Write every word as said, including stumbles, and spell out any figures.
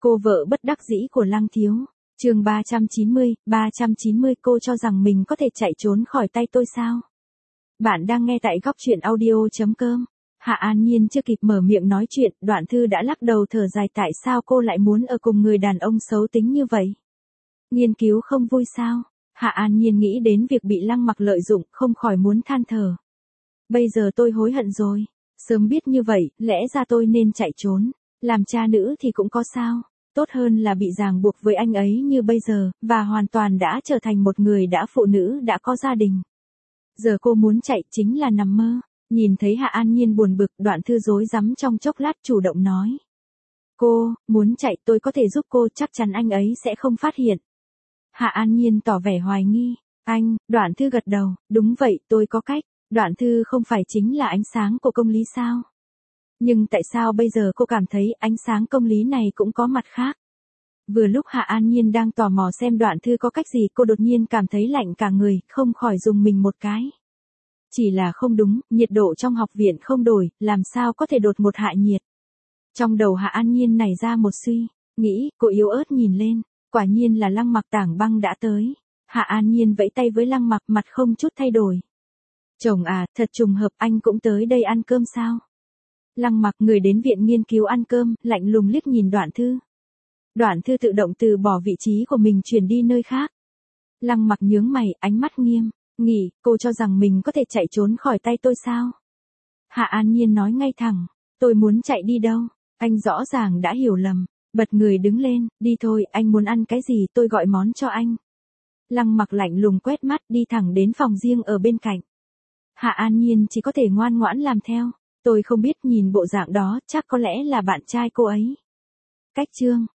Cô vợ bất đắc dĩ của Lăng Thiếu. Chương ba trăm chín mươi, ba trăm chín mươi cô cho rằng mình có thể chạy trốn khỏi tay tôi sao? Bạn đang nghe tại góc truyện audio chấm com. Hạ An Nhiên chưa kịp mở miệng nói chuyện, Đoạn Thư đã lắc đầu thở dài tại sao cô lại muốn ở cùng người đàn ông xấu tính như vậy. Nghiên cứu không vui sao? Hạ An Nhiên nghĩ đến việc bị Lăng Mặc lợi dụng, không khỏi muốn than thở. Bây giờ tôi hối hận rồi. Sớm biết như vậy, lẽ ra tôi nên chạy trốn. Làm cha nữ thì cũng có sao. Tốt hơn là bị ràng buộc với anh ấy như bây giờ, và hoàn toàn đã trở thành một người đã phụ nữ đã có gia đình. Giờ cô muốn chạy chính là nằm mơ. Nhìn thấy Hạ An Nhiên buồn bực, Đoạn Thư rối rắm trong chốc lát chủ động nói. Cô, muốn chạy tôi có thể giúp cô, chắc chắn anh ấy sẽ không phát hiện. Hạ An Nhiên tỏ vẻ hoài nghi. Anh, Đoạn Thư gật đầu, đúng vậy tôi có cách. Đoạn Thư không phải chính là ánh sáng của công lý sao? Nhưng tại sao bây giờ cô cảm thấy ánh sáng công lý này cũng có mặt khác? Vừa lúc Hạ An Nhiên đang tò mò xem Đoạn Thư có cách gì, cô đột nhiên cảm thấy lạnh cả người, không khỏi dùng mình một cái. Chỉ là không đúng, nhiệt độ trong học viện không đổi, làm sao có thể đột ngột hạ nhiệt. Trong đầu Hạ An Nhiên nảy ra một suy nghĩ, cô yếu ớt nhìn lên, quả nhiên là Lăng Mặc Tảng Băng đã tới. Hạ An Nhiên vẫy tay với Lăng Mặc, mặt không chút thay đổi. Chồng à, thật trùng hợp, anh cũng tới đây ăn cơm sao? Lăng Mặc, người đến viện nghiên cứu ăn cơm, lạnh lùng liếc nhìn Đoạn Thư. Đoạn Thư tự động từ bỏ vị trí của mình chuyển đi nơi khác. Lăng Mặc nhướng mày, ánh mắt nghiêm nghị, cô cho rằng mình có thể chạy trốn khỏi tay tôi sao? Hạ An Nhiên nói ngay thẳng, tôi muốn chạy đi đâu? Anh rõ ràng đã hiểu lầm, bật người đứng lên, đi thôi, anh muốn ăn cái gì tôi gọi món cho anh. Lăng Mặc lạnh lùng quét mắt đi thẳng đến phòng riêng ở bên cạnh. Hạ An Nhiên chỉ có thể ngoan ngoãn làm theo. Tôi không biết, nhìn bộ dạng đó, chắc có lẽ là bạn trai cô ấy. Cách chương